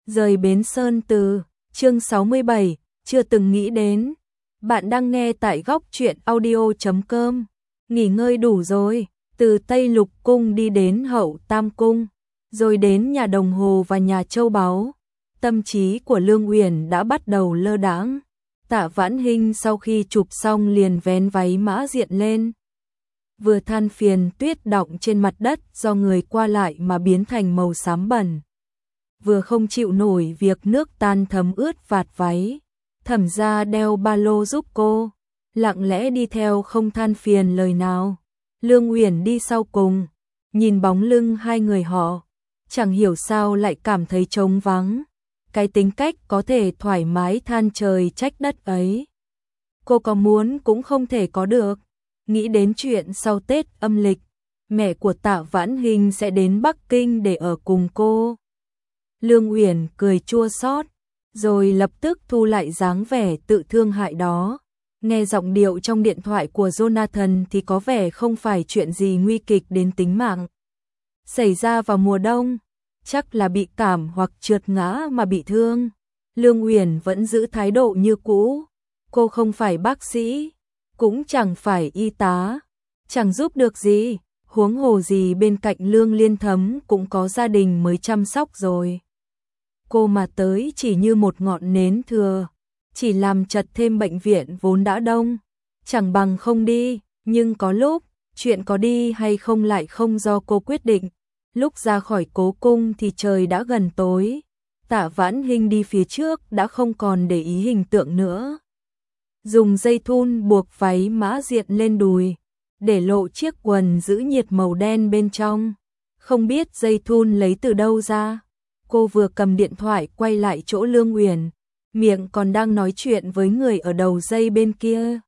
Rời Bến Sơn Từ, chương 67, chưa từng nghĩ đến. Bạn đang nghe tại góc truyện audio.com. Nghỉ ngơi đủ rồi, từ Tây Lục Cung đi đến Hậu Tam Cung, rồi đến nhà đồng hồ và nhà châu báu. Tâm trí của Lương Uyển đã bắt đầu lơ đãng. Tạ Vãn Hinh sau khi chụp xong liền vén váy mã diện lên. Vừa than phiền tuyết đọng trên mặt đất do người qua lại mà biến thành màu xám bẩn. Vừa không chịu nổi việc nước tan thấm ướt vạt váy. Thẩm gia đeo ba lô giúp cô, lặng lẽ đi theo không than phiền lời nào. Lương Uyển đi sau cùng, nhìn bóng lưng hai người họ, chẳng hiểu sao lại cảm thấy trống vắng. Cái tính cách có thể thoải mái than trời trách đất ấy, cô có muốn cũng không thể có được. Nghĩ đến chuyện sau Tết âm lịch, mẹ của Tạ Vãn Hinh sẽ đến Bắc Kinh để ở cùng cô. Lương Uyển cười chua xót, rồi lập tức thu lại dáng vẻ tự thương hại đó. Nghe giọng điệu trong điện thoại của Jonathan thì có vẻ không phải chuyện gì nguy kịch đến tính mạng. Xảy ra vào mùa đông, chắc là bị cảm hoặc trượt ngã mà bị thương. Lương Uyển vẫn giữ thái độ như cũ. Cô không phải bác sĩ, cũng chẳng phải y tá, chẳng giúp được gì. Huống hồ gì bên cạnh Lương Liên Thấm cũng có gia đình mới chăm sóc rồi. Cô mà tới chỉ như một ngọn nến thừa, chỉ làm chật thêm bệnh viện vốn đã đông. Chẳng bằng không đi, nhưng có lúc, chuyện có đi hay không lại không do cô quyết định. Lúc ra khỏi cố cung thì trời đã gần tối. Tạ Vãn Hinh đi phía trước đã không còn để ý hình tượng nữa. Dùng dây thun buộc váy mã diện lên đùi, để lộ chiếc quần giữ nhiệt màu đen bên trong. Không biết dây thun lấy từ đâu ra. Cô vừa cầm điện thoại quay lại chỗ Lương Uyển, miệng còn đang nói chuyện với người ở đầu dây bên kia.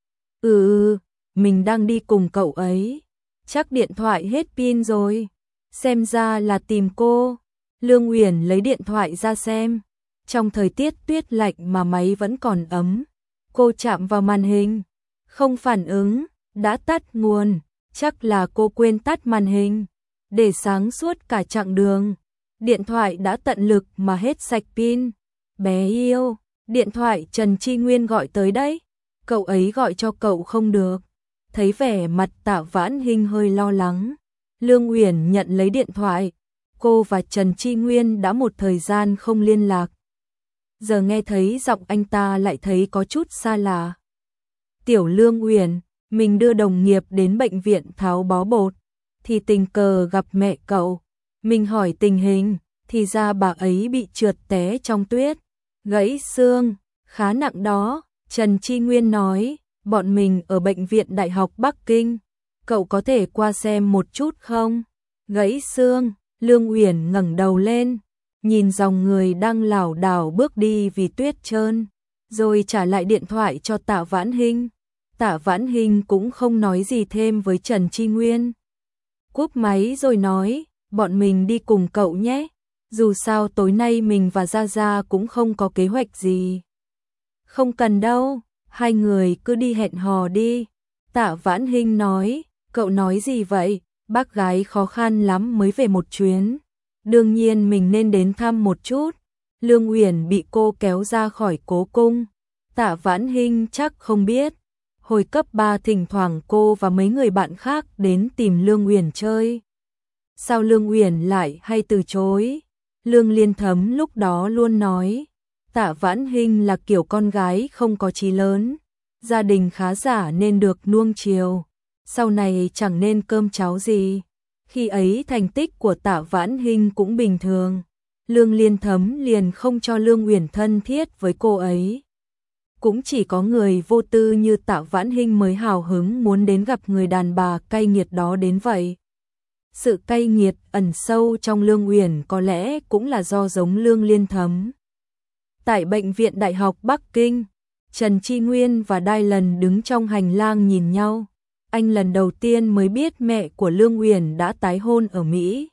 Mình đang đi cùng cậu ấy. Chắc điện thoại hết pin rồi. Xem ra là tìm cô. Lương Uyển lấy điện thoại ra xem. Trong thời tiết tuyết lạnh mà máy vẫn còn ấm. Cô chạm vào màn hình, không phản ứng, đã tắt nguồn. Chắc là cô quên tắt màn hình, để sáng suốt cả chặng đường. Điện thoại đã tận lực mà hết sạch pin. Bé yêu, điện thoại Trần Chi Nguyên gọi tới đấy. Cậu ấy gọi cho cậu không được. Thấy vẻ mặt Tạ Vãn Hinh hơi lo lắng, Lương Uyển nhận lấy điện thoại. Cô và Trần Chi Nguyên đã một thời gian không liên lạc. Giờ nghe thấy giọng anh ta lại thấy có chút xa lạ. Tiểu Lương Uyển, mình đưa đồng nghiệp đến bệnh viện tháo bó bột, thì tình cờ gặp mẹ cậu. Mình hỏi tình hình, thì ra bà ấy bị trượt té trong tuyết, gãy xương, khá nặng đó. Trần Chi Nguyên nói, bọn mình ở bệnh viện Đại học Bắc Kinh, cậu có thể qua xem một chút không? Gãy xương, Lương Uyển ngẩng đầu lên, nhìn dòng người đang lảo đảo bước đi vì tuyết trơn, rồi trả lại điện thoại cho Tạ Vãn Hinh. Tạ Vãn Hinh cũng không nói gì thêm với Trần Chi Nguyên. Cúp máy rồi nói, bọn mình đi cùng cậu nhé. Dù sao tối nay mình và Gia Gia cũng không có kế hoạch gì. Không cần đâu, hai người cứ đi hẹn hò đi. Tạ Vãn Hinh nói, cậu nói gì vậy? Bác gái khó khăn lắm mới về một chuyến. Đương nhiên mình nên đến thăm một chút. Lương Uyển bị cô kéo ra khỏi cố cung. Tạ Vãn Hinh chắc không biết. Hồi cấp 3 thỉnh thoảng cô và mấy người bạn khác đến tìm Lương Uyển chơi. Sao Lương Uyển lại hay từ chối? Lương Liên Thấm lúc đó luôn nói, Tạ Vãn Hinh là kiểu con gái không có chí lớn, gia đình khá giả nên được nuông chiều, sau này chẳng nên cơm cháo gì. Khi ấy thành tích của Tạ Vãn Hinh cũng bình thường, Lương Liên Thấm liền không cho Lương Uyển thân thiết với cô ấy. Cũng chỉ có người vô tư như Tạ Vãn Hinh mới hào hứng muốn đến gặp người đàn bà cay nghiệt đó đến vậy. Sự cay nghiệt ẩn sâu trong Lương Uyển có lẽ cũng là do giống Lương Liên Thấm. Tại bệnh viện Đại học Bắc Kinh, Trần Chi Nguyên và Dylan đứng trong hành lang nhìn nhau. Anh lần đầu tiên mới biết mẹ của Lương Uyển đã tái hôn ở Mỹ.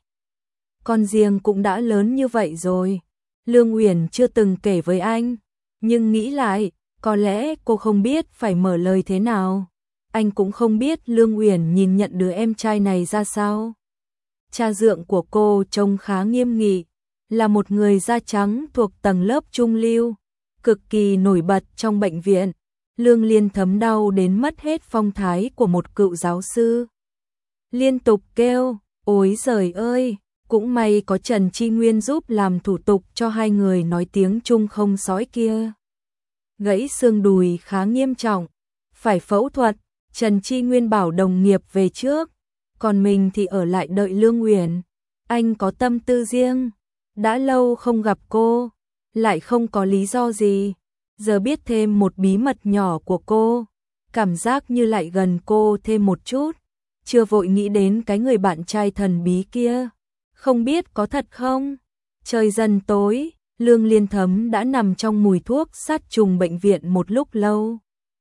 Con riêng cũng đã lớn như vậy rồi. Lương Uyển chưa từng kể với anh, nhưng nghĩ lại, có lẽ cô không biết phải mở lời thế nào. Anh cũng không biết Lương Uyển nhìn nhận đứa em trai này ra sao. Cha dượng của cô trông khá nghiêm nghị, là một người da trắng thuộc tầng lớp trung lưu, cực kỳ nổi bật trong bệnh viện. Lương Liên Thấm đau đến mất hết phong thái của một cựu giáo sư. Liên tục kêu, ối giời ơi, cũng may có Trần Chi Nguyên giúp làm thủ tục cho hai người nói tiếng Trung không sói kia. Gãy xương đùi khá nghiêm trọng, phải phẫu thuật, Trần Chi Nguyên bảo đồng nghiệp về trước, còn mình thì ở lại đợi Lương Uyển. Anh có tâm tư riêng, đã lâu không gặp cô, lại không có lý do gì, giờ biết thêm một bí mật nhỏ của cô, cảm giác như lại gần cô thêm một chút, chưa vội nghĩ đến cái người bạn trai thần bí kia, không biết có thật không? Trời dần tối, Lương Liên Thấm đã nằm trong mùi thuốc sát trùng bệnh viện một lúc lâu.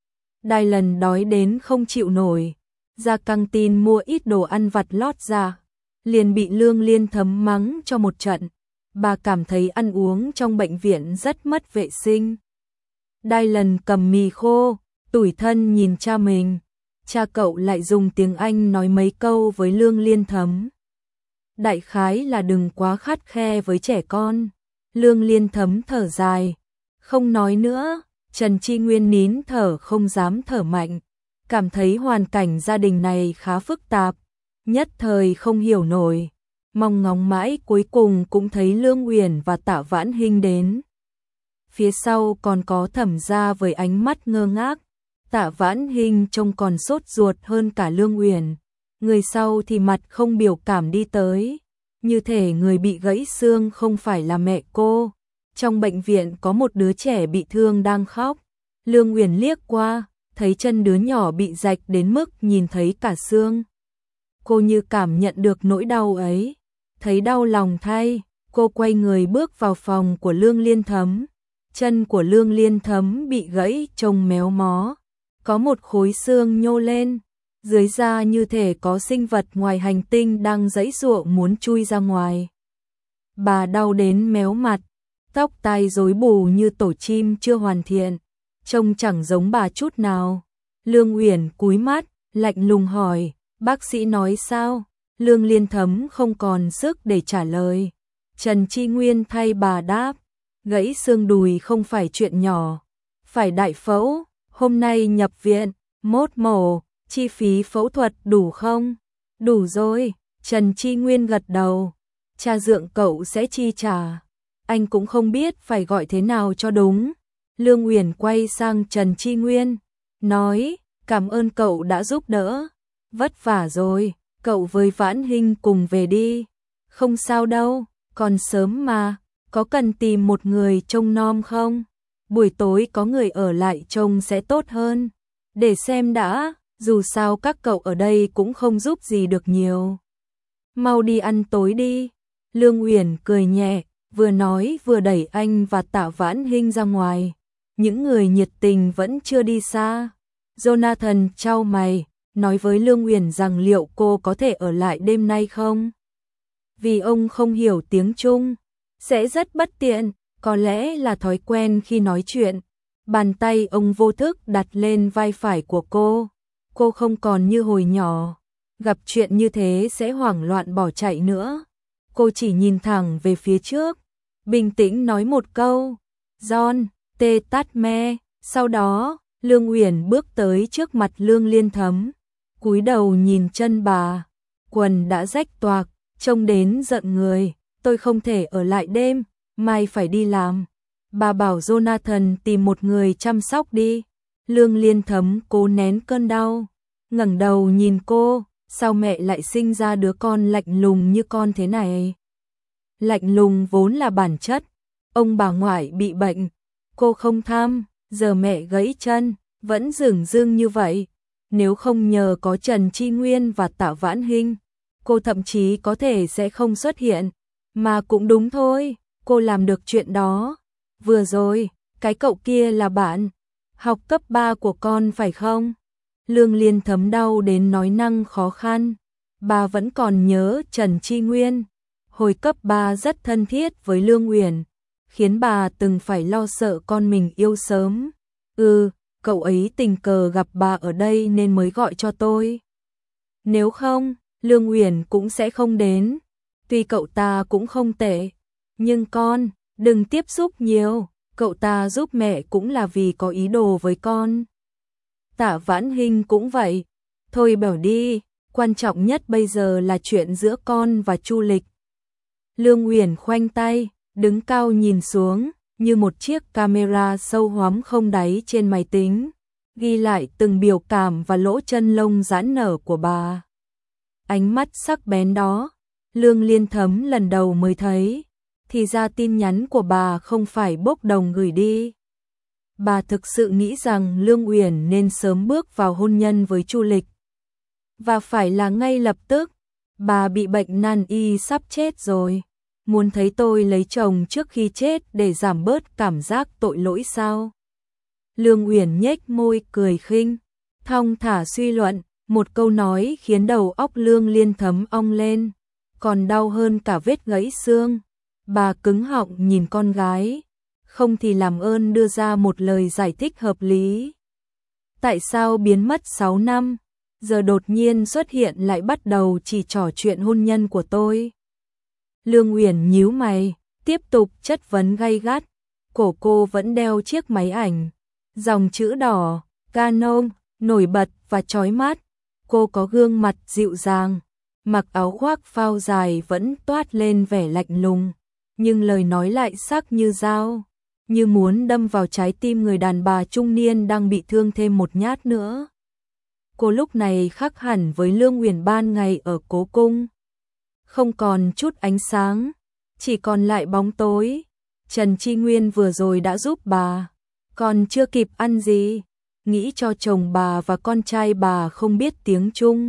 Đài lần đói đến không chịu nổi, ra căng tin mua ít đồ ăn vặt lót ra, liền bị Lương Liên Thấm mắng cho một trận. Bà cảm thấy ăn uống trong bệnh viện rất mất vệ sinh. Đài lần cầm mì khô, tủi thân nhìn cha mình. Cha cậu lại dùng tiếng Anh nói mấy câu với Lương Liên Thấm. Đại khái là đừng quá khắt khe với trẻ con. Lương Liên Thấm thở dài, không nói nữa. Trần Chi Nguyên nín thở không dám thở mạnh, cảm thấy hoàn cảnh gia đình này khá phức tạp, nhất thời không hiểu nổi. Mong ngóng mãi cuối cùng cũng thấy Lương Uyển và Tạ Vãn Hinh đến. Phía sau còn có Thẩm gia với ánh mắt ngơ ngác. Tạ Vãn Hinh trông còn sốt ruột hơn cả Lương Uyển. Người sau thì mặt không biểu cảm đi tới, như thể người bị gãy xương không phải là mẹ cô. Trong bệnh viện có một đứa trẻ bị thương đang khóc. Lương Uyển liếc qua, thấy chân đứa nhỏ bị rạch đến mức nhìn thấy cả xương. Cô như cảm nhận được nỗi đau ấy, thấy đau lòng thay, cô quay người bước vào phòng của Lương Liên Thấm. Chân của Lương Liên Thấm bị gãy trông méo mó, có một khối xương nhô lên, dưới da như thể có sinh vật ngoài hành tinh đang giãy giụa muốn chui ra ngoài. Bà đau đến méo mặt, tóc tai rối bù như tổ chim chưa hoàn thiện, trông chẳng giống bà chút nào. Lương Uyển cúi mắt, lạnh lùng hỏi, bác sĩ nói sao? Lương Liên Thấm không còn sức để trả lời. Trần Chi Nguyên thay bà đáp, gãy xương đùi không phải chuyện nhỏ, phải đại phẫu, hôm nay nhập viện, mốt mổ, chi phí phẫu thuật đủ không? Đủ rồi, Trần Chi Nguyên gật đầu, cha dượng cậu sẽ chi trả. Anh cũng không biết phải gọi thế nào cho đúng. Lương Uyển quay sang Trần Chi Nguyên, nói, cảm ơn cậu đã giúp đỡ. Vất vả rồi, cậu với Vãn Hinh cùng về đi. Không sao đâu, còn sớm mà, có cần tìm một người trông nom không? Buổi tối có người ở lại trông sẽ tốt hơn. Để xem đã, dù sao các cậu ở đây cũng không giúp gì được nhiều. Mau đi ăn tối đi. Lương Uyển cười nhẹ, vừa nói vừa đẩy anh và Tạ Vãn Hinh ra ngoài. Những người nhiệt tình vẫn chưa đi xa. Jonathan chau mày, nói với Lương Uyển rằng liệu cô có thể ở lại đêm nay không? Vì ông không hiểu tiếng Trung, sẽ rất bất tiện, có lẽ là thói quen khi nói chuyện. Bàn tay ông vô thức đặt lên vai phải của cô. Cô không còn như hồi nhỏ, gặp chuyện như thế sẽ hoảng loạn bỏ chạy nữa. Cô chỉ nhìn thẳng về phía trước, bình tĩnh nói một câu, John, tê tát me. Sau đó, Lương Uyển bước tới trước mặt Lương Liên Thấm, cúi đầu nhìn chân bà, quần đã rách toạc, trông đến giận người. Tôi không thể ở lại đêm, mai phải đi làm. Bà bảo Jonathan tìm một người chăm sóc đi. Lương Liên Thấm cố nén cơn đau, ngẩng đầu nhìn cô, sao mẹ lại sinh ra đứa con lạnh lùng như con thế này? Lạnh lùng vốn là bản chất, ông bà ngoại bị bệnh, cô không tham, giờ mẹ gãy chân, vẫn dửng dưng như vậy. Nếu không nhờ có Trần Chi Nguyên và Tạ Vãn Hinh, cô thậm chí có thể sẽ không xuất hiện. Mà cũng đúng thôi, cô làm được chuyện đó. Vừa rồi, cái cậu kia là bạn học cấp 3 của con phải không? Lương Liên Thấm đau đến nói năng khó khăn. Bà vẫn còn nhớ Trần Chi Nguyên. Hồi cấp 3 rất thân thiết với Lương Uyển, khiến bà từng phải lo sợ con mình yêu sớm. Cậu ấy tình cờ gặp bà ở đây nên mới gọi cho tôi. Nếu không, Lương Uyển cũng sẽ không đến. Tuy cậu ta cũng không tệ, Nhưng con, đừng tiếp xúc nhiều, cậu ta giúp mẹ cũng là vì có ý đồ với con. Tạ Vãn Hinh cũng vậy. Thôi bảo đi, quan trọng nhất bây giờ là chuyện giữa con và Chu Lịch. Lương Uyển khoanh tay, đứng cao nhìn xuống, như một chiếc camera sâu hoắm không đáy trên máy tính, ghi lại từng biểu cảm và lỗ chân lông giãn nở của bà. Ánh mắt sắc bén đó, Lương Liên Thấm lần đầu mới thấy, thì ra tin nhắn của bà không phải bốc đồng gửi đi. Bà thực sự nghĩ rằng Lương Uyển nên sớm bước vào hôn nhân với Chu Lịch. Và phải là ngay lập tức, bà bị bệnh nan y sắp chết rồi. Muốn thấy tôi lấy chồng trước khi chết để giảm bớt cảm giác tội lỗi sao? Lương Uyển nhếch môi cười khinh, thong thả suy luận, một câu nói khiến đầu óc Lương Liên Thấm ong lên, còn đau hơn cả vết gãy xương. Bà cứng họng nhìn con gái, không thì làm ơn đưa ra một lời giải thích hợp lý. Tại sao biến mất 6 năm, giờ đột nhiên xuất hiện lại bắt đầu chỉ trò chuyện hôn nhân của tôi? Lương Uyển nhíu mày, tiếp tục chất vấn gay gắt. Cổ cô vẫn đeo chiếc máy ảnh, dòng chữ đỏ, Canon, nổi bật và chói mắt. Cô có gương mặt dịu dàng, mặc áo khoác phao dài vẫn toát lên vẻ lạnh lùng, nhưng lời nói lại sắc như dao, như muốn đâm vào trái tim người đàn bà trung niên đang bị thương thêm một nhát nữa. Cô lúc này khác hẳn với Lương Uyển ban ngày ở cố cung. Không còn chút ánh sáng, chỉ còn lại bóng tối. Trần Chi Nguyên vừa rồi đã giúp bà, còn chưa kịp ăn gì, nghĩ cho chồng bà và con trai bà không biết tiếng Trung.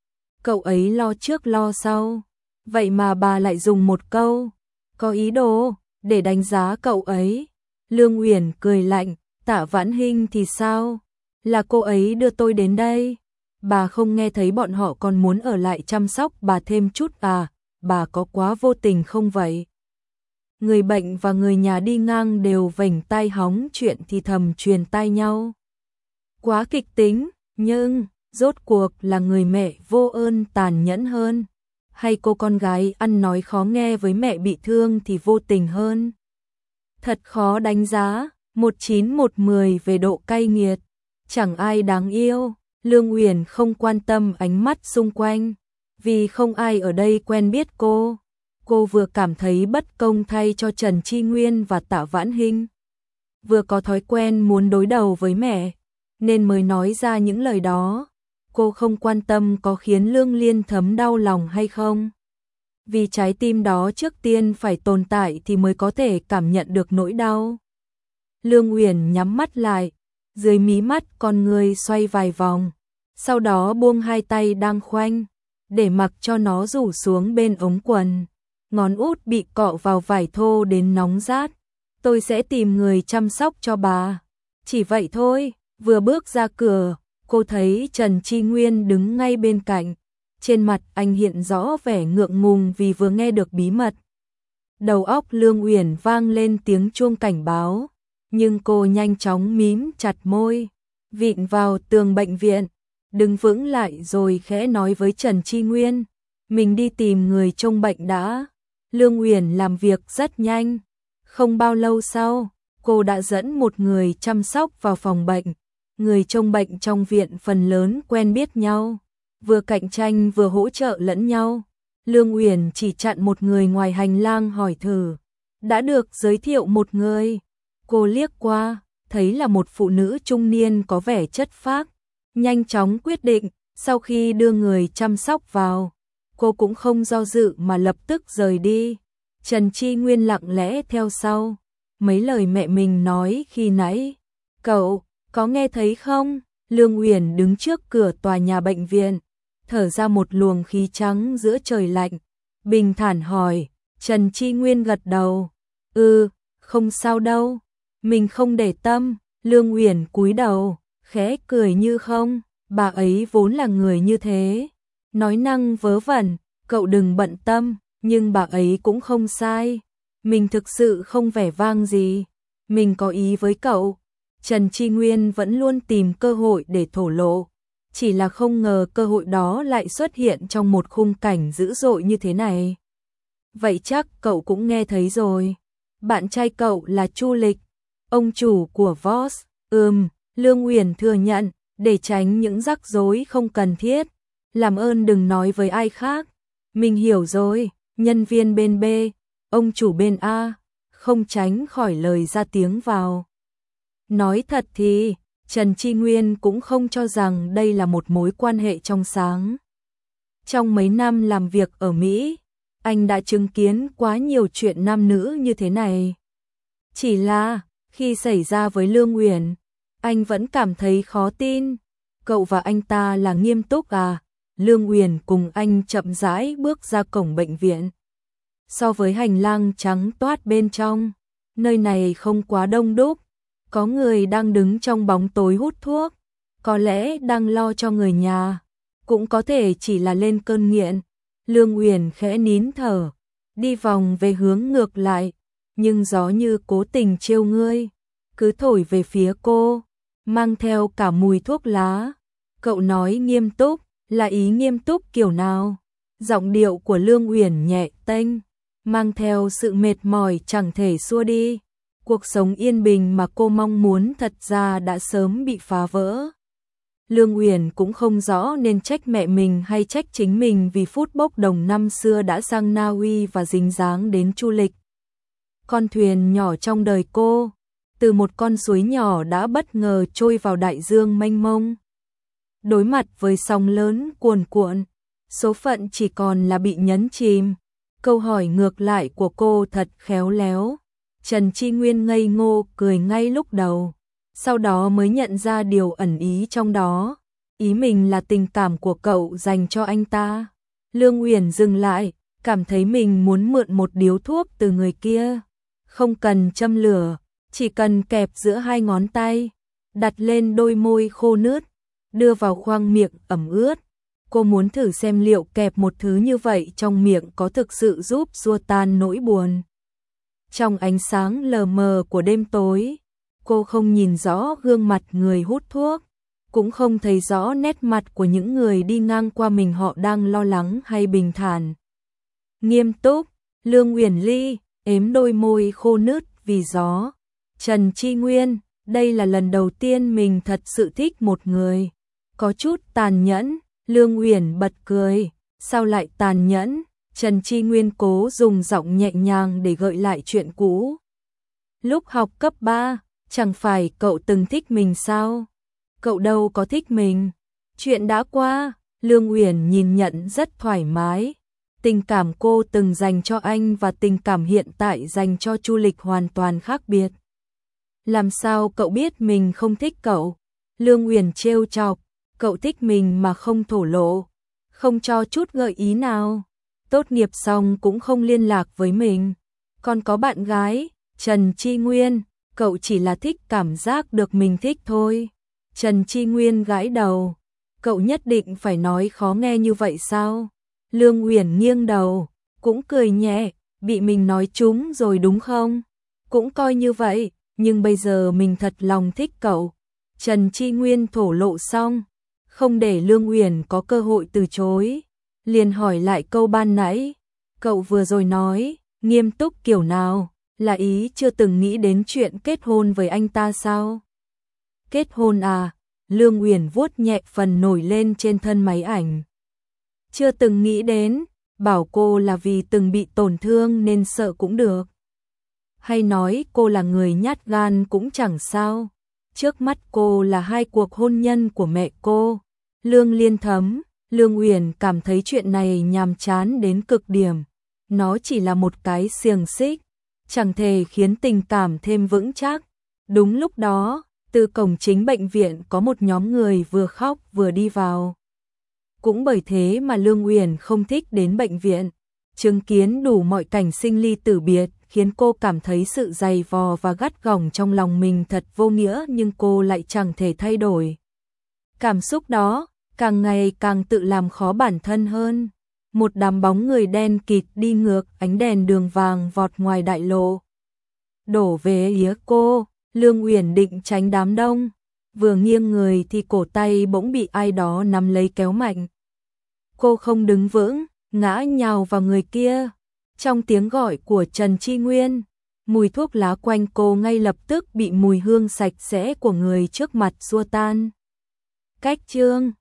Cậu ấy lo trước lo sau, vậy mà bà lại dùng một câu, có ý đồ, để đánh giá cậu ấy. Lương Uyển cười lạnh, Tạ Vãn Hinh thì sao? Là cô ấy đưa tôi đến đây. Bà không nghe thấy bọn họ còn muốn ở lại chăm sóc bà thêm chút à? Bà có quá vô tình không vậy? Người bệnh và người nhà đi ngang đều vểnh tai hóng chuyện thì thầm truyền tai nhau. Quá kịch tính, nhưng rốt cuộc là người mẹ vô ơn tàn nhẫn hơn, hay cô con gái ăn nói khó nghe với mẹ bị thương thì vô tình hơn? Thật khó đánh giá, 1/9/10 về độ cay nghiệt, chẳng ai đáng yêu. Lương Uyển không quan tâm ánh mắt xung quanh, vì không ai ở đây quen biết cô. Cô vừa cảm thấy bất công thay cho Trần Chi Nguyên và Tạ Vãn Hinh, vừa có thói quen muốn đối đầu với mẹ, nên mới nói ra những lời đó. Cô không quan tâm có khiến Lương Liên Thấm đau lòng hay không, vì trái tim đó trước tiên phải tồn tại thì mới có thể cảm nhận được nỗi đau. Lương Uyển nhắm mắt lại, dưới mí mắt con người xoay vài vòng, sau đó buông hai tay đang khoanh, để mặc cho nó rủ xuống bên ống quần. Ngón út bị cọ vào vải thô đến nóng rát. Tôi sẽ tìm người chăm sóc cho bà. Chỉ vậy thôi. Vừa bước ra cửa, cô thấy Trần Chi Nguyên đứng ngay bên cạnh. Trên mặt anh hiện rõ vẻ ngượng ngùng vì vừa nghe được bí mật. Đầu óc Lương Uyển vang lên tiếng chuông cảnh báo, nhưng cô nhanh chóng mím chặt môi, vịn vào tường bệnh viện, đứng vững lại rồi khẽ nói với Trần Chi Nguyên, mình đi tìm người trông bệnh đã. Lương Uyển làm việc rất nhanh, không bao lâu sau, cô đã dẫn một người chăm sóc vào phòng bệnh. Người trông bệnh trong viện phần lớn quen biết nhau, vừa cạnh tranh vừa hỗ trợ lẫn nhau. Lương Uyển chỉ chặn một người ngoài hành lang hỏi thử, đã được giới thiệu một người. Cô liếc qua, thấy là một phụ nữ trung niên có vẻ chất phác, nhanh chóng quyết định. Sau khi đưa người chăm sóc vào, cô cũng không do dự mà lập tức rời đi. Trần Chi Nguyên lặng lẽ theo sau. Mấy lời mẹ mình nói khi nãy, cậu có nghe thấy không? Lương Uyển đứng trước cửa tòa nhà bệnh viện, thở ra một luồng khí trắng giữa trời lạnh, bình thản hỏi. Trần Chi Nguyên gật đầu, không sao đâu, mình không để tâm. Lương Uyển cúi đầu, khẽ cười như không, bà ấy vốn là người như thế, nói năng vớ vẩn, cậu đừng bận tâm, nhưng bà ấy cũng không sai, mình thực sự không vẻ vang gì, mình có ý với cậu. Trần Chi Nguyên vẫn luôn tìm cơ hội để thổ lộ, chỉ là không ngờ cơ hội đó lại xuất hiện trong một khung cảnh dữ dội như thế này. Vậy chắc cậu cũng nghe thấy rồi. Bạn trai cậu là Chu Lịch, ông chủ của Voss. Lương Uyển thừa nhận, để tránh những rắc rối không cần thiết. Làm ơn đừng nói với ai khác. Mình hiểu rồi, nhân viên bên B, ông chủ bên A, không tránh khỏi lời ra tiếng vào. Nói thật thì, Trần Tri Nguyên cũng không cho rằng đây là một mối quan hệ trong sáng. Trong mấy năm làm việc ở Mỹ, anh đã chứng kiến quá nhiều chuyện nam nữ như thế này. Chỉ là, khi xảy ra với Lương Uyển, anh vẫn cảm thấy khó tin. Cậu và anh ta là nghiêm túc à? Lương Uyển cùng anh chậm rãi bước ra cổng bệnh viện. So với hành lang trắng toát bên trong, nơi này không quá đông đúc. Có người đang đứng trong bóng tối hút thuốc, có lẽ đang lo cho người nhà, cũng có thể chỉ là lên cơn nghiện. Lương Uyển khẽ nín thở, đi vòng về hướng ngược lại, nhưng gió như cố tình trêu ngươi, cứ thổi về phía cô, mang theo cả mùi thuốc lá. Cậu nói nghiêm túc, là ý nghiêm túc kiểu nào? Giọng điệu của Lương Uyển nhẹ tênh, mang theo sự mệt mỏi chẳng thể xua đi. Cuộc sống yên bình mà cô mong muốn thật ra đã sớm bị phá vỡ. Lương Uyển cũng không rõ nên trách mẹ mình hay trách chính mình vì phút bốc đồng năm xưa đã sang Na Uy và dính dáng đến Chu Lịch. Con thuyền nhỏ trong đời cô, từ một con suối nhỏ đã bất ngờ trôi vào đại dương mênh mông. Đối mặt với sóng lớn cuồn cuộn, số phận chỉ còn là bị nhấn chìm. Câu hỏi ngược lại của cô thật khéo léo. Trần Tri Nguyên ngây ngô cười ngay lúc đầu, sau đó mới nhận ra điều ẩn ý trong đó. Ý mình là tình cảm của cậu dành cho anh ta. Lương Uyển dừng lại, cảm thấy mình muốn mượn một điếu thuốc từ người kia. Không cần châm lửa, chỉ cần kẹp giữa hai ngón tay, đặt lên đôi môi khô nướt, đưa vào khoang miệng ẩm ướt. Cô muốn thử xem liệu kẹp một thứ như vậy trong miệng có thực sự giúp xua tan nỗi buồn. Trong ánh sáng lờ mờ của đêm tối, cô không nhìn rõ gương mặt người hút thuốc, cũng không thấy rõ nét mặt của những người đi ngang qua mình, họ đang lo lắng hay bình thản. Nghiêm túc, Lương Uyển Ly ếm đôi môi khô nứt vì gió. Trần Tri Nguyên, đây là lần đầu tiên mình thật sự thích một người. Có chút tàn nhẫn. Lương Uyển bật cười, sao lại tàn nhẫn? Trần Tri Nguyên cố dùng giọng nhẹ nhàng để gợi lại chuyện cũ. Lúc học cấp 3, chẳng phải cậu từng thích mình sao? Cậu đâu có thích mình. Chuyện đã qua, Lương Uyển nhìn nhận rất thoải mái. Tình cảm cô từng dành cho anh và tình cảm hiện tại dành cho Chu Lịch hoàn toàn khác biệt. Làm sao cậu biết mình không thích cậu? Lương Uyển trêu chọc, cậu thích mình mà không thổ lộ, không cho chút gợi ý nào. Tốt nghiệp xong cũng không liên lạc với mình. Còn có bạn gái, Trần Tri Nguyên, cậu chỉ là thích cảm giác được mình thích thôi. Trần Tri Nguyên gãi đầu, cậu nhất định phải nói khó nghe như vậy sao? Lương Uyển nghiêng đầu, cũng cười nhẹ, bị mình nói trúng rồi đúng không? Cũng coi như vậy, nhưng bây giờ mình thật lòng thích cậu. Trần Tri Nguyên thổ lộ xong, không để Lương Uyển có cơ hội từ chối, liền hỏi lại câu ban nãy, cậu vừa rồi nói, nghiêm túc kiểu nào, là ý chưa từng nghĩ đến chuyện kết hôn với anh ta sao? Kết hôn à? Lương Uyển vuốt nhẹ phần nổi lên trên thân máy ảnh. Chưa từng nghĩ đến, bảo cô là vì từng bị tổn thương nên sợ cũng được. Hay nói cô là người nhát gan cũng chẳng sao. Trước mắt cô là 2 cuộc hôn nhân của mẹ cô. Lương Liên Thấm, Lương Uyển cảm thấy chuyện này nhàm chán đến cực điểm. Nó chỉ là một cái xiềng xích, chẳng thể khiến tình cảm thêm vững chắc. Đúng lúc đó, từ cổng chính bệnh viện có một nhóm người vừa khóc vừa đi vào. Cũng bởi thế mà Lương Uyển không thích đến bệnh viện. Chứng kiến đủ mọi cảnh sinh ly tử biệt khiến cô cảm thấy sự dày vò và gắt gỏng trong lòng mình thật vô nghĩa, nhưng cô lại chẳng thể thay đổi. Cảm xúc đó càng ngày càng tự làm khó bản thân hơn. Một đám bóng người đen kịt đi ngược ánh đèn đường vàng vọt ngoài đại lộ, đổ về phía cô. Lương Uyển định tránh đám đông, vừa nghiêng người thì cổ tay bỗng bị ai đó nắm lấy kéo mạnh. Cô không đứng vững, ngã nhào vào người kia. Trong tiếng gọi của Trần Tri Nguyên, mùi thuốc lá quanh cô ngay lập tức bị mùi hương sạch sẽ của người trước mặt xua tan. Cách chương